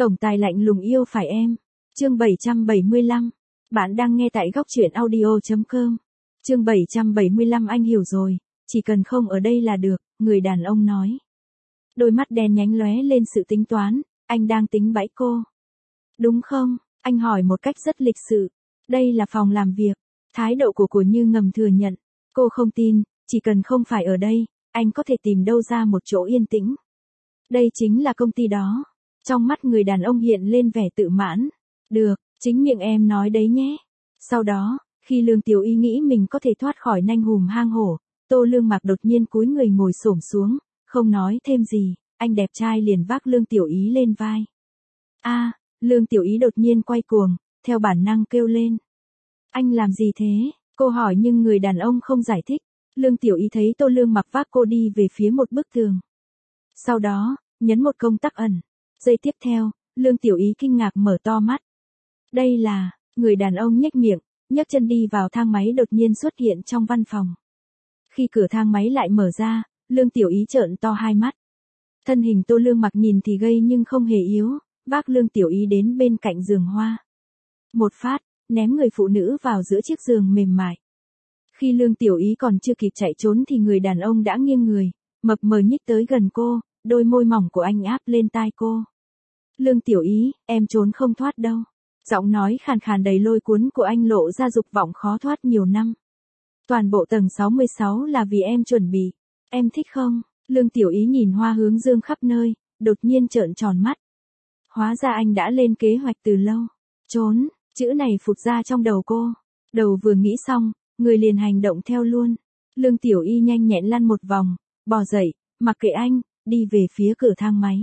Tổng tài lạnh lùng yêu phải em. Chương 775. Bạn đang nghe tại góc truyện audio.com. Chương 775 anh hiểu rồi, chỉ cần không ở đây là được, người đàn ông nói. Đôi mắt đen nhánh lóe lên sự tính toán, anh đang tính bẫy cô. Đúng không? Anh hỏi một cách rất lịch sự. Đây là phòng làm việc. Thái độ của cô như ngầm thừa nhận. Cô không tin, chỉ cần không phải ở đây, anh có thể tìm đâu ra một chỗ yên tĩnh. Đây chính là công ty đó. Trong mắt người đàn ông hiện lên vẻ tự mãn. Được, chính miệng em nói đấy nhé. Sau đó, khi Lương Tiểu Y nghĩ mình có thể thoát khỏi nanh hùm hang hổ, Tô Lương Mặc đột nhiên cúi người ngồi xổm xuống, không nói thêm gì, anh đẹp trai liền vác Lương Tiểu Y lên vai. Lương Tiểu Y đột nhiên quay cuồng, theo bản năng kêu lên. Anh làm gì thế? Cô hỏi nhưng người đàn ông không giải thích. Lương Tiểu Y thấy Tô Lương Mặc vác cô đi về phía một bức tường. Sau đó, nhấn một công tắc ẩn. Giây tiếp theo, Lương Tiểu Y kinh ngạc mở to mắt. Đây là, người đàn ông nhếch miệng, nhấc chân đi vào thang máy đột nhiên xuất hiện trong văn phòng. Khi cửa thang máy lại mở ra, Lương Tiểu Y trợn to hai mắt. Thân hình Tô Lương Mặc nhìn thì gầy nhưng không hề yếu, vác Lương Tiểu Y đến bên cạnh giường hoa. Một phát, ném người phụ nữ vào giữa chiếc giường mềm mại. Khi Lương Tiểu Y còn chưa kịp chạy trốn thì người đàn ông đã nghiêng người, mập mờ nhích tới gần cô, đôi môi mỏng của anh áp lên tai cô. Lương Tiểu Y, em trốn không thoát đâu. Giọng nói khàn khàn đầy lôi cuốn của anh lộ ra dục vọng khó thoát nhiều năm. Toàn bộ tầng 66 là vì em chuẩn bị. Em thích không? Lương Tiểu Y nhìn hoa hướng dương khắp nơi, đột nhiên trợn tròn mắt. Hóa ra anh đã lên kế hoạch từ lâu. Trốn, chữ này phụt ra trong đầu cô. Đầu vừa nghĩ xong, người liền hành động theo luôn. Lương Tiểu Y nhanh nhẹn lăn một vòng, bò dậy, mặc kệ anh, đi về phía cửa thang máy.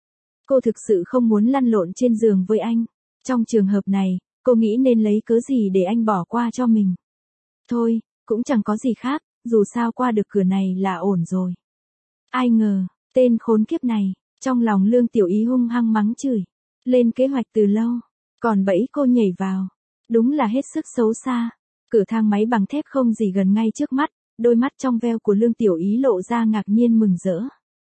Cô thực sự không muốn lăn lộn trên giường với anh. Trong trường hợp này, cô nghĩ nên lấy cớ gì để anh bỏ qua cho mình. Thôi, cũng chẳng có gì khác, dù sao qua được cửa này là ổn rồi. Ai ngờ, tên khốn kiếp này, trong lòng Lương Tiểu Y hung hăng mắng chửi. Lên kế hoạch từ lâu, còn bẫy cô nhảy vào. Đúng là hết sức xấu xa. Cửa thang máy bằng thép không gì gần ngay trước mắt, đôi mắt trong veo của Lương Tiểu Y lộ ra ngạc nhiên mừng rỡ.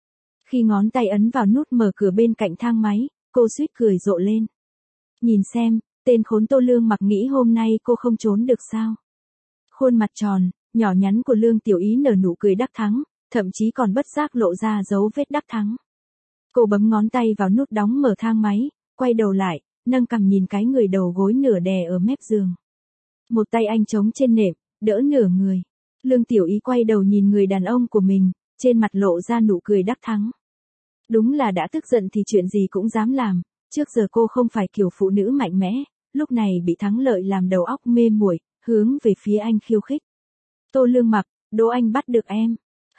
Khi ngón tay ấn vào nút mở cửa bên cạnh thang máy, cô suýt cười rộ lên. Nhìn xem, tên khốn Tô Lương Mặc nghĩ hôm nay cô không trốn được sao. Khuôn mặt tròn, nhỏ nhắn của Lương Tiểu Y nở nụ cười đắc thắng, thậm chí còn bất giác lộ ra dấu vết đắc thắng. Cô bấm ngón tay vào nút đóng mở thang máy, quay đầu lại, nâng cằm nhìn cái người đầu gối nửa đè ở mép giường. Một tay anh chống trên nệm, đỡ nửa người. Lương Tiểu Y quay đầu nhìn người đàn ông của mình, trên mặt lộ ra nụ cười đắc thắng. Đúng là đã tức giận thì chuyện gì cũng dám làm, trước giờ cô không phải kiểu phụ nữ mạnh mẽ, lúc này bị thắng lợi làm đầu óc mê muội, hướng về phía anh khiêu khích. Tô Lương Mặc, đố anh bắt được em.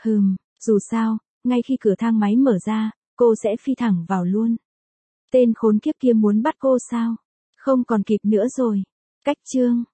Dù sao, ngay khi cửa thang máy mở ra, cô sẽ phi thẳng vào luôn. Tên khốn kiếp kia muốn bắt cô sao? Không còn kịp nữa rồi. Cách chương